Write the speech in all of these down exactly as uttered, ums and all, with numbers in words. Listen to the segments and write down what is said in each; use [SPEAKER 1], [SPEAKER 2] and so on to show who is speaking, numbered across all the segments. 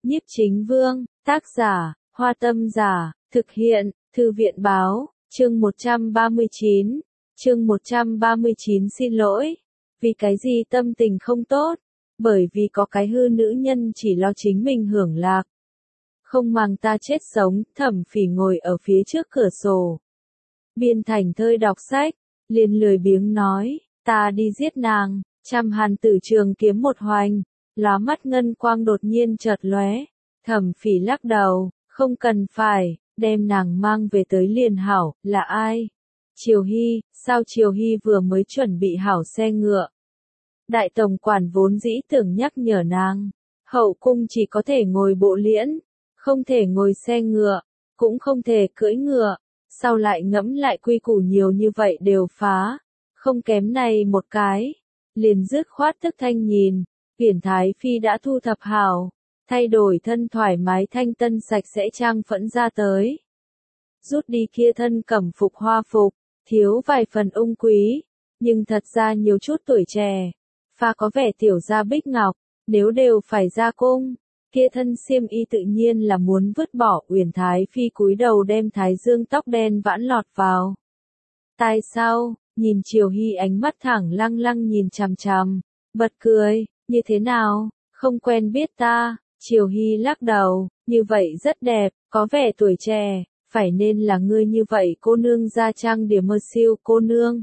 [SPEAKER 1] Nhiếp Chính Vương, tác giả, Hoa Tâm Giả, thực hiện, Thư viện báo, chương một trăm ba mươi chín, chương một trăm ba mươi chín xin lỗi. Vì cái gì tâm tình không tốt? Bởi vì có cái hư nữ nhân chỉ lo chính mình hưởng lạc. Không màng ta chết sống, Thẩm Phỉ ngồi ở phía trước cửa sổ. Biên thành thơi đọc sách, liền lười biếng nói, ta đi giết nàng, trăm hàn tử trường kiếm một hoành, lóa mắt ngân quang đột nhiên chợt lóe. Thẩm Phỉ lắc đầu, không cần phải, đem nàng mang về tới liền hảo, là ai? Triều Hy, sao Triều Hy vừa mới chuẩn bị hảo xe ngựa. Đại tổng quản vốn dĩ tưởng nhắc nhở nàng, hậu cung chỉ có thể ngồi bộ liễn, không thể ngồi xe ngựa, cũng không thể cưỡi ngựa, sao lại ngẫm lại quy củ nhiều như vậy đều phá, không kém này một cái, liền dứt khoát tức thanh nhìn, Uyển Thái Phi đã thu thập hảo, thay đổi thân thoải mái thanh tân sạch sẽ trang phẫn ra tới. Rút đi kia thân cẩm phục hoa phục, thiếu vài phần ung quý, nhưng thật ra nhiều chút tuổi trẻ, pha có vẻ tiểu gia bích ngọc, nếu đều phải ra cung, kia thân xiêm y tự nhiên là muốn vứt bỏ. Uyển Thái Phi cúi đầu đem thái dương tóc đen vãn lọt vào. Tai sau, nhìn Triều Hy ánh mắt thẳng lăng lăng nhìn chằm chằm, bật cười, như thế nào, không quen biết ta, Triều Hy lắc đầu, như vậy rất đẹp, có vẻ tuổi trẻ, phải nên là ngươi như vậy cô nương gia trang điểm mơ siêu cô nương.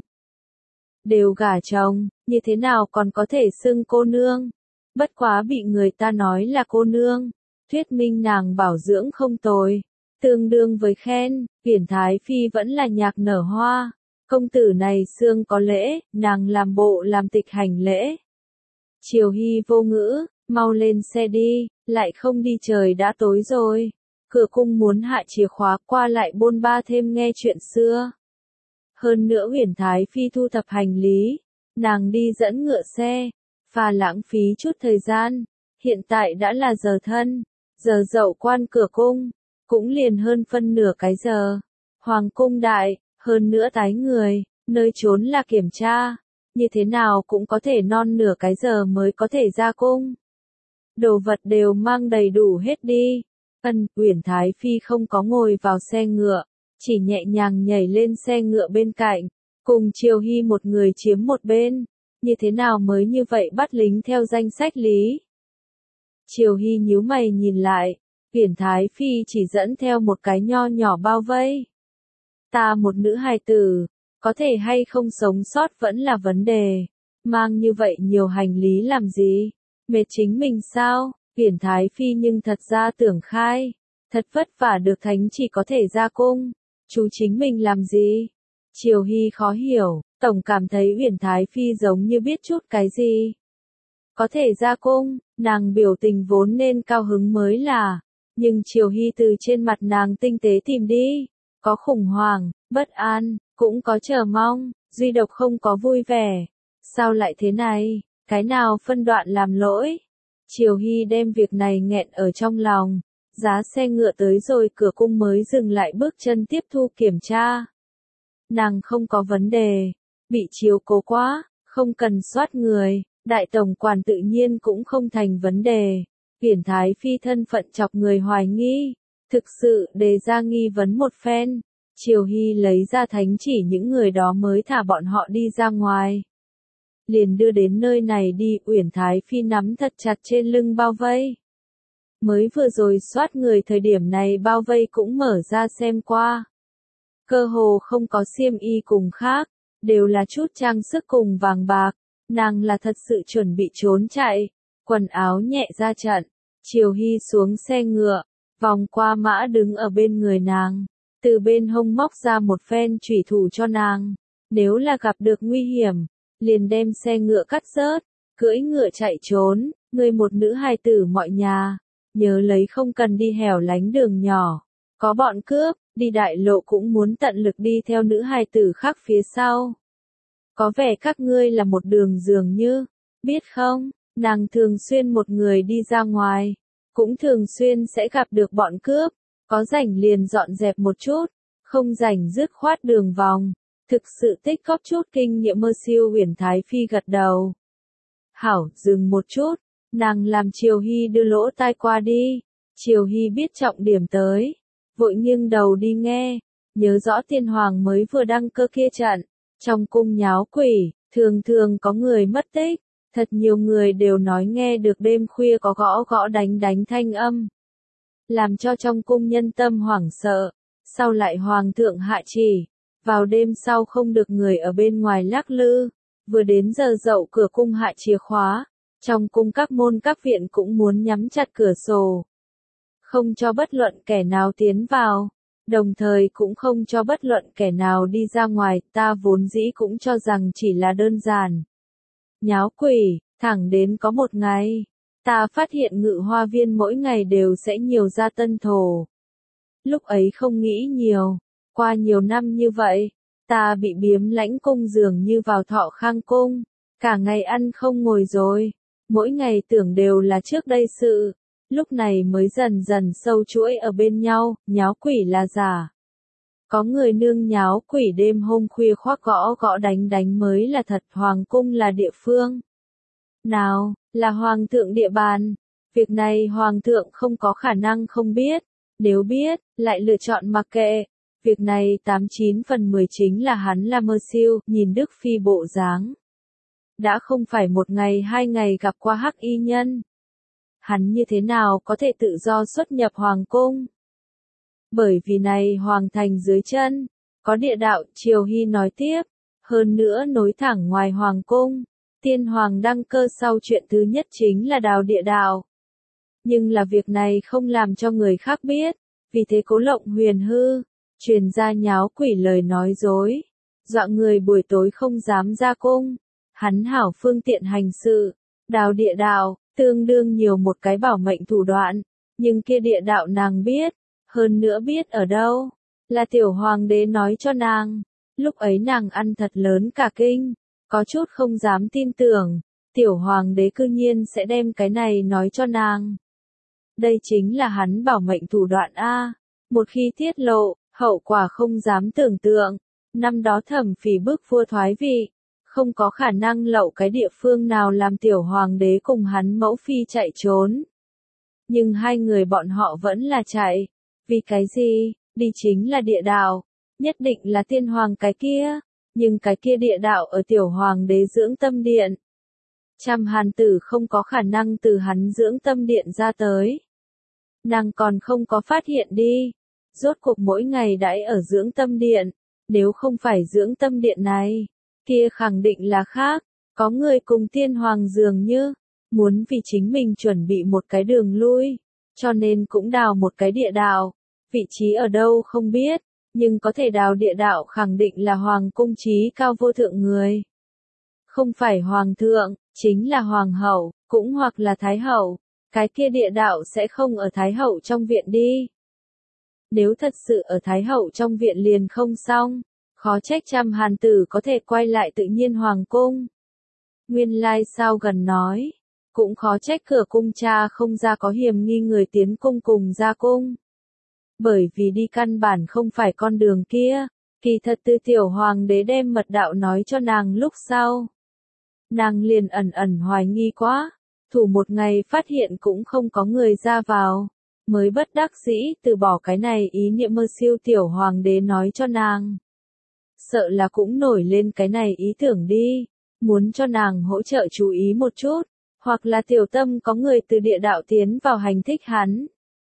[SPEAKER 1] Đều gả chồng, như thế nào còn có thể xưng cô nương, bất quá bị người ta nói là cô nương, thuyết minh nàng bảo dưỡng không tồi, tương đương với khen. Uyển Thái Phi vẫn là nhạc nở hoa, công tử này xương có lễ, nàng làm bộ làm tịch hành lễ. Triều Hy vô ngữ, mau lên xe đi, lại không đi trời đã tối rồi. Cửa cung muốn hạ chìa khóa qua lại bôn ba thêm nghe chuyện xưa. Hơn nữa Uyển Thái Phi thu thập hành lý, nàng đi dẫn ngựa xe, pha lãng phí chút thời gian, hiện tại đã là giờ thân, giờ dậu quan cửa cung, cũng liền hơn phân nửa cái giờ. Hoàng cung đại, hơn nữa tái người, nơi trốn là kiểm tra, như thế nào cũng có thể non nửa cái giờ mới có thể ra cung. Đồ vật đều mang đầy đủ hết đi. Ân, Uyển Thái Phi không có ngồi vào xe ngựa, chỉ nhẹ nhàng nhảy lên xe ngựa bên cạnh, cùng Triều Hy một người chiếm một bên, như thế nào mới như vậy bắt lính theo danh sách lý. Triều Hy nhíu mày nhìn lại, Uyển Thái Phi chỉ dẫn theo một cái nho nhỏ bao vây. Ta một nữ hài tử, có thể hay không sống sót vẫn là vấn đề, mang như vậy nhiều hành lý làm gì, mệt chính mình sao? Uyển Thái Phi nhưng thật ra tưởng khai, thật vất vả được thánh chỉ có thể ra cung, chú chính mình làm gì? Triều Hy khó hiểu, tổng cảm thấy Uyển Thái Phi giống như biết chút cái gì. Có thể ra cung, nàng biểu tình vốn nên cao hứng mới là, nhưng Triều Hy từ trên mặt nàng tinh tế tìm đi, có khủng hoảng, bất an, cũng có chờ mong, duy độc không có vui vẻ. Sao lại thế này, cái nào phân đoạn làm lỗi? Triều Hy đem việc này nghẹn ở trong lòng, giá xe ngựa tới rồi cửa cung mới dừng lại bước chân tiếp thu kiểm tra. Nàng không có vấn đề, bị chiếu cố quá, không cần soát người, đại tổng quản tự nhiên cũng không thành vấn đề. Uyển Thái Phi thân phận chọc người hoài nghi, thực sự đề ra nghi vấn một phen, Triều Hy lấy ra thánh chỉ những người đó mới thả bọn họ đi ra ngoài. Liền đưa đến nơi này đi. Uyển Thái Phi nắm thật chặt trên lưng bao vây. Mới vừa rồi soát người thời điểm này bao vây cũng mở ra xem qua. Cơ hồ không có xiêm y cùng khác, đều là chút trang sức cùng vàng bạc, nàng là thật sự chuẩn bị trốn chạy, quần áo nhẹ ra trận. Triều Hy xuống xe ngựa, vòng qua mã đứng ở bên người nàng, từ bên hông móc ra một phen chủy thủ cho nàng, nếu là gặp được nguy hiểm, liền đem xe ngựa cắt rớt, cưỡi ngựa chạy trốn. Người một nữ hài tử mọi nhà, nhớ lấy không cần đi hẻo lánh đường nhỏ, có bọn cướp, đi đại lộ cũng muốn tận lực đi theo nữ hài tử khác phía sau. Có vẻ các ngươi là một đường dường như, biết không, nàng thường xuyên một người đi ra ngoài, cũng thường xuyên sẽ gặp được bọn cướp, có rảnh liền dọn dẹp một chút, không rảnh dứt khoát đường vòng. Thực sự tích góp chút kinh nghiệm mơ siêu. Uyển Thái Phi gật đầu. Hảo, dừng một chút, nàng làm Triều Hy đưa lỗ tai qua đi, Triều Hy biết trọng điểm tới, vội nghiêng đầu đi nghe, nhớ rõ tiên hoàng mới vừa đăng cơ kia trận, trong cung nháo quỷ, thường thường có người mất tích, thật nhiều người đều nói nghe được đêm khuya có gõ gõ đánh đánh thanh âm, làm cho trong cung nhân tâm hoảng sợ, sau lại hoàng thượng hạ chỉ, vào đêm sau không được người ở bên ngoài lắc lư, vừa đến giờ dậu cửa cung hạ chìa khóa, trong cung các môn các viện cũng muốn nhắm chặt cửa sổ, không cho bất luận kẻ nào tiến vào, đồng thời cũng không cho bất luận kẻ nào đi ra ngoài, ta vốn dĩ cũng cho rằng chỉ là đơn giản nháo quỷ, thẳng đến có một ngày, ta phát hiện Ngự Hoa Viên mỗi ngày đều sẽ nhiều ra tân thổ. Lúc ấy không nghĩ nhiều, qua nhiều năm như vậy, ta bị biếm lãnh cung dường như vào Thọ Khang cung, cả ngày ăn không ngồi rồi, mỗi ngày tưởng đều là trước đây sự, lúc này mới dần dần sâu chuỗi ở bên nhau, nháo quỷ là giả. Có người nương nháo quỷ đêm hôm khuya khoác gõ gõ đánh đánh mới là thật, hoàng cung là địa phương. Nào, là hoàng thượng địa bàn, việc này hoàng thượng không có khả năng không biết, nếu biết, lại lựa chọn mặc kệ. Việc này tám chín phần mười chính là hắn là mơ siêu, nhìn Đức Phi bộ dáng. Đã không phải một ngày hai ngày gặp qua hắc y nhân. Hắn như thế nào có thể tự do xuất nhập hoàng cung? Bởi vì này hoàng thành dưới chân, có địa đạo, Triều Hy nói tiếp, hơn nữa nối thẳng ngoài hoàng cung. Tiên hoàng đăng cơ sau chuyện thứ nhất chính là đào địa đạo. Nhưng là việc này không làm cho người khác biết, vì thế Cố Lộng Huyền hư, truyền ra nháo quỷ lời nói dối, dọa người buổi tối không dám ra cung. Hắn hảo phương tiện hành sự, đào địa đạo, tương đương nhiều một cái bảo mệnh thủ đoạn, nhưng kia địa đạo nàng biết, hơn nữa biết ở đâu, là tiểu hoàng đế nói cho nàng. Lúc ấy nàng ăn thật lớn cả kinh, có chút không dám tin tưởng, tiểu hoàng đế cư nhiên sẽ đem cái này nói cho nàng. Đây chính là hắn bảo mệnh thủ đoạn A, một khi tiết lộ, hậu quả không dám tưởng tượng. Năm đó Thẩm Phỉ bức vua thoái vị, không có khả năng lậu cái địa phương nào làm tiểu hoàng đế cùng hắn mẫu phi chạy trốn. Nhưng hai người bọn họ vẫn là chạy, vì cái gì, đi chính là địa đạo, nhất định là tiên hoàng cái kia, nhưng cái kia địa đạo ở tiểu hoàng đế dưỡng tâm điện. Trăm hàn tử không có khả năng từ hắn dưỡng tâm điện ra tới. Nàng còn không có phát hiện đi, rốt cuộc mỗi ngày đãi ở dưỡng tâm điện, nếu không phải dưỡng tâm điện này, kia khẳng định là khác, có người cùng tiên hoàng dường như, muốn vì chính mình chuẩn bị một cái đường lui, cho nên cũng đào một cái địa đạo, vị trí ở đâu không biết, nhưng có thể đào địa đạo khẳng định là hoàng cung trí cao vô thượng người. Không phải hoàng thượng, chính là hoàng hậu, cũng hoặc là thái hậu, cái kia địa đạo sẽ không ở thái hậu trong viện đi. Nếu thật sự ở thái hậu trong viện liền không xong, khó trách Trăm hàn tử có thể quay lại tự nhiên hoàng cung. Nguyên lai sao gần nói, cũng khó trách cửa cung cha không ra có hiểm nghi người tiến cung cùng ra cung. Bởi vì đi căn bản không phải con đường kia, kỳ thật từ tiểu hoàng đế đem mật đạo nói cho nàng lúc sau. Nàng liền ẩn ẩn hoài nghi quá, thủ một ngày phát hiện cũng không có người ra vào, mới bất đắc dĩ từ bỏ cái này ý niệm mơ siêu tiểu hoàng đế nói cho nàng. Sợ là cũng nổi lên cái này ý tưởng đi, muốn cho nàng hỗ trợ chú ý một chút, hoặc là tiểu tâm có người từ địa đạo tiến vào hành thích hắn.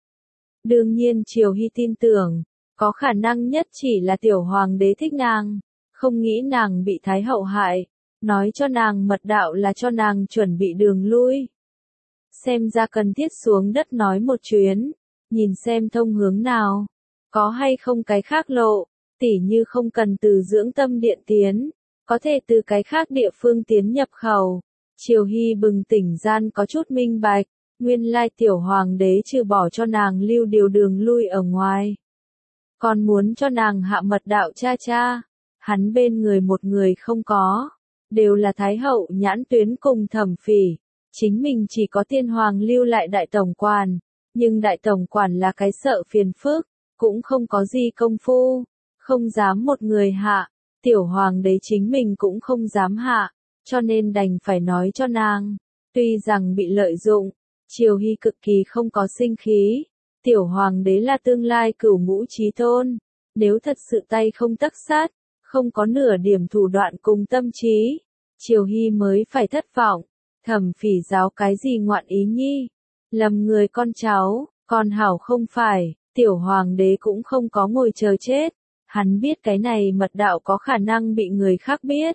[SPEAKER 1] Đương nhiên Triều Hy tin tưởng, có khả năng nhất chỉ là tiểu hoàng đế thích nàng, không nghĩ nàng bị thái hậu hại, nói cho nàng mật đạo là cho nàng chuẩn bị đường lui. Xem ra cần thiết xuống đất nói một chuyến, nhìn xem thông hướng nào, có hay không cái khác lộ, tỉ như không cần từ dưỡng tâm điện tiến, có thể từ cái khác địa phương tiến nhập khẩu. Triều Hy bừng tỉnh gian có chút minh bạch, nguyên lai tiểu hoàng đế trừ bỏ cho nàng lưu điều đường lui ở ngoài, còn muốn cho nàng hạ mật đạo cha cha, hắn bên người một người không có, đều là thái hậu nhãn tuyến cùng Thẩm Phỉ, chính mình chỉ có tiên hoàng lưu lại đại tổng quản, nhưng đại tổng quản là cái sợ phiền phức, cũng không có gì công phu, không dám một người hạ, tiểu hoàng đế chính mình cũng không dám hạ, cho nên đành phải nói cho nàng, tuy rằng bị lợi dụng, Triều Hy cực kỳ không có sinh khí, tiểu hoàng đế là tương lai cửu ngũ chí tôn, nếu thật sự tay không tấc sắt, không có nửa điểm thủ đoạn cùng tâm trí, Triều Hy mới phải thất vọng. Thẩm Phỉ giáo cái gì ngoạn ý nhi? Lầm người con cháu, con hảo không phải, tiểu hoàng đế cũng không có ngồi chờ chết, hắn biết cái này mật đạo có khả năng bị người khác biết.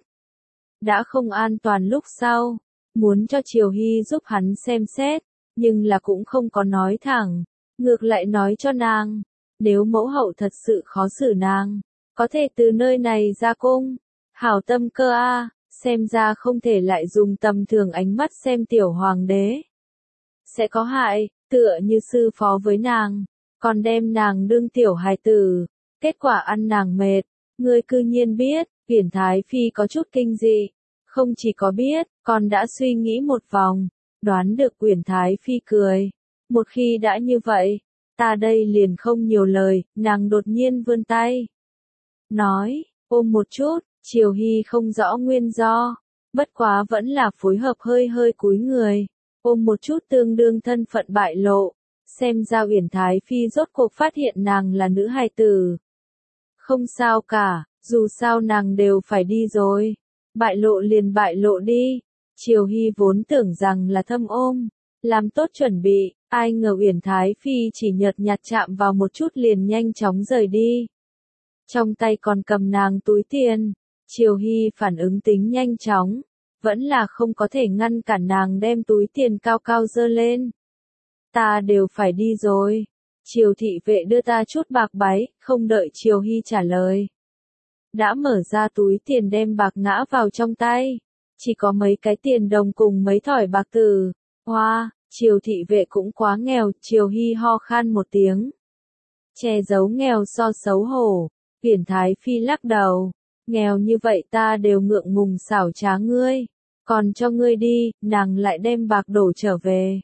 [SPEAKER 1] Đã không an toàn lúc sau, muốn cho Triều Hy giúp hắn xem xét, nhưng là cũng không có nói thẳng, ngược lại nói cho nàng, nếu mẫu hậu thật sự khó xử nàng, có thể từ nơi này ra cung. Hảo tâm cơ a, xem ra không thể lại dùng tầm thường ánh mắt xem tiểu hoàng đế. Sẽ có hại, tựa như sư phó với nàng, còn đem nàng đương tiểu hài tử, kết quả ăn nàng mệt. Ngươi cư nhiên biết, Uyển Thái Phi có chút kinh dị, không chỉ có biết, còn đã suy nghĩ một vòng, đoán được Uyển Thái Phi cười. Một khi đã như vậy, ta đây liền không nhiều lời, nàng đột nhiên vươn tay. Nói, ôm một chút, Triều Hy không rõ nguyên do, bất quá vẫn là phối hợp hơi hơi cúi người, ôm một chút tương đương thân phận bại lộ, xem ra Uyển Thái Phi rốt cuộc phát hiện nàng là nữ hài tử. Không sao cả, dù sao nàng đều phải đi rồi, bại lộ liền bại lộ đi. Triều Hy vốn tưởng rằng là thâm ôm, làm tốt chuẩn bị, ai ngờ Uyển Thái Phi chỉ nhợt nhạt chạm vào một chút liền nhanh chóng rời đi. Trong tay còn cầm nàng túi tiền, Triều Hy phản ứng tính nhanh chóng, vẫn là không có thể ngăn cản nàng đem túi tiền cao cao giơ lên. Ta đều phải đi rồi. Triều thị vệ đưa ta chút bạc báy, không đợi Triều Hy trả lời. Đã mở ra túi tiền đem bạc ngã vào trong tay. Chỉ có mấy cái tiền đồng cùng mấy thỏi bạc từ. Hoa, Triều thị vệ cũng quá nghèo, Triều Hy ho khan một tiếng. Che giấu nghèo so xấu hổ. Uyển Thái Phi lắc đầu. Nghèo như vậy ta đều ngượng ngùng xảo trá ngươi. Còn cho ngươi đi, nàng lại đem bạc đổ trở về.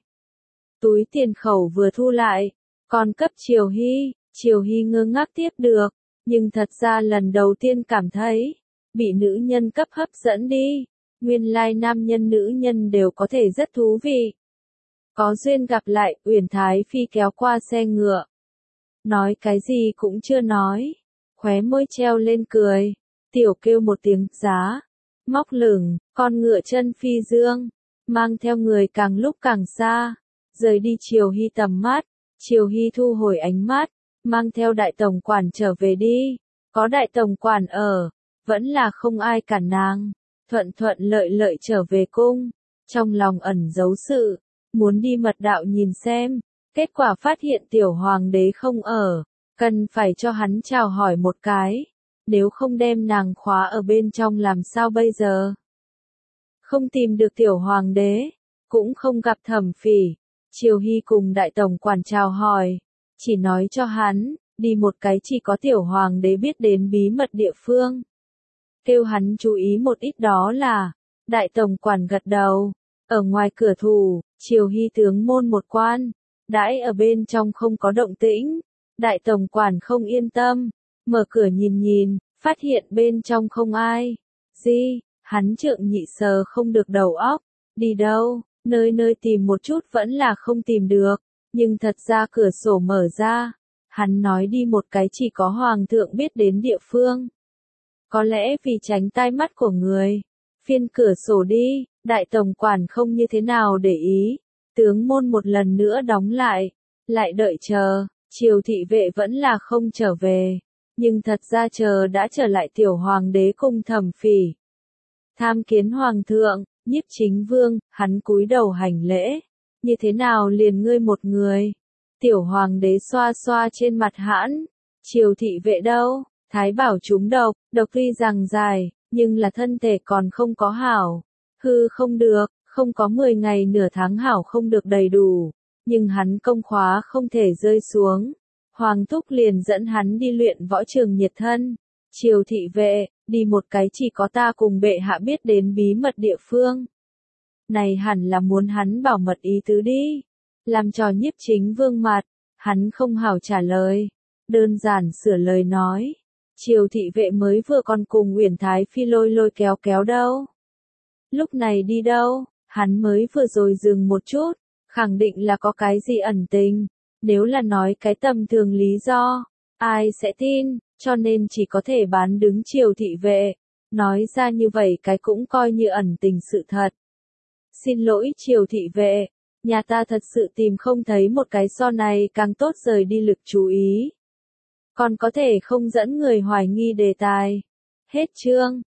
[SPEAKER 1] Túi tiền khẩu vừa thu lại, còn cấp Triều Hy, Triều Hy ngơ ngác tiếp được, nhưng thật ra lần đầu tiên cảm thấy, bị nữ nhân cấp hấp dẫn đi, nguyên lai nam nhân nữ nhân đều có thể rất thú vị. Có duyên gặp lại, Uyển Thái Phi kéo qua xe ngựa. Nói cái gì cũng chưa nói, khóe môi treo lên cười, tiểu kêu một tiếng giá, móc lửng, con ngựa chân phi dương, mang theo người càng lúc càng xa. Rời đi Triều Hy tầm mắt, Triều Hy thu hồi ánh mắt, mang theo đại tổng quản trở về đi, có đại tổng quản ở, vẫn là không ai cản nàng, thuận thuận lợi lợi trở về cung, trong lòng ẩn giấu sự, muốn đi mật đạo nhìn xem, kết quả phát hiện tiểu hoàng đế không ở, cần phải cho hắn chào hỏi một cái, nếu không đem nàng khóa ở bên trong làm sao bây giờ. Không tìm được tiểu hoàng đế, cũng không gặp Thẩm Phỉ. Triều Hy cùng đại tổng quản chào hỏi, chỉ nói cho hắn, đi một cái chỉ có tiểu hoàng đế biết đến bí mật địa phương. Kêu hắn chú ý một ít đó là, đại tổng quản gật đầu, ở ngoài cửa thủ, Triều Hy tướng môn một quan, đãi ở bên trong không có động tĩnh, đại tổng quản không yên tâm, mở cửa nhìn nhìn, phát hiện bên trong không ai. Gì, hắn trượng nhị sờ không được đầu óc, đi đâu? Nơi nơi tìm một chút vẫn là không tìm được, nhưng thật ra cửa sổ mở ra, hắn nói đi một cái chỉ có hoàng thượng biết đến địa phương. Có lẽ vì tránh tai mắt của người, phiên cửa sổ đi, đại tổng quản không như thế nào để ý, tướng môn một lần nữa đóng lại, lại đợi chờ, Triều thị vệ vẫn là không trở về, nhưng thật ra chờ đã trở lại tiểu hoàng đế cung Thẩm Phỉ. Tham kiến hoàng thượng. Nhiếp Chính Vương, hắn cúi đầu hành lễ, như thế nào liền ngươi một người? Tiểu hoàng đế xoa xoa trên mặt hãn, Triều thị vệ đâu? Thái bảo trúng độc, độc tuy rằng dài, nhưng là thân thể còn không có hảo, hư không được, không có mười ngày nửa tháng hảo không được đầy đủ, nhưng hắn công khóa không thể rơi xuống. Hoàng thúc liền dẫn hắn đi luyện võ trường nhiệt thân. Triều thị vệ, đi một cái chỉ có ta cùng bệ hạ biết đến bí mật địa phương. Này hẳn là muốn hắn bảo mật ý tứ đi. Làm trò Nhiếp Chính Vương mặt, hắn không hảo trả lời. Đơn giản sửa lời nói. Triều thị vệ mới vừa còn cùng Uyển Thái Phi lôi lôi kéo kéo đâu. Lúc này đi đâu, hắn mới vừa rồi dừng một chút, khẳng định là có cái gì ẩn tình. Nếu là nói cái tầm thường lý do, ai sẽ tin, cho nên chỉ có thể bán đứng Triều thị vệ. Nói ra như vậy cái cũng coi như ẩn tình sự thật. Xin lỗi Triều thị vệ, nhà ta thật sự tìm không thấy một cái so này càng tốt rời đi lực chú ý. Còn có thể không dẫn người hoài nghi đề tài. Hết chương.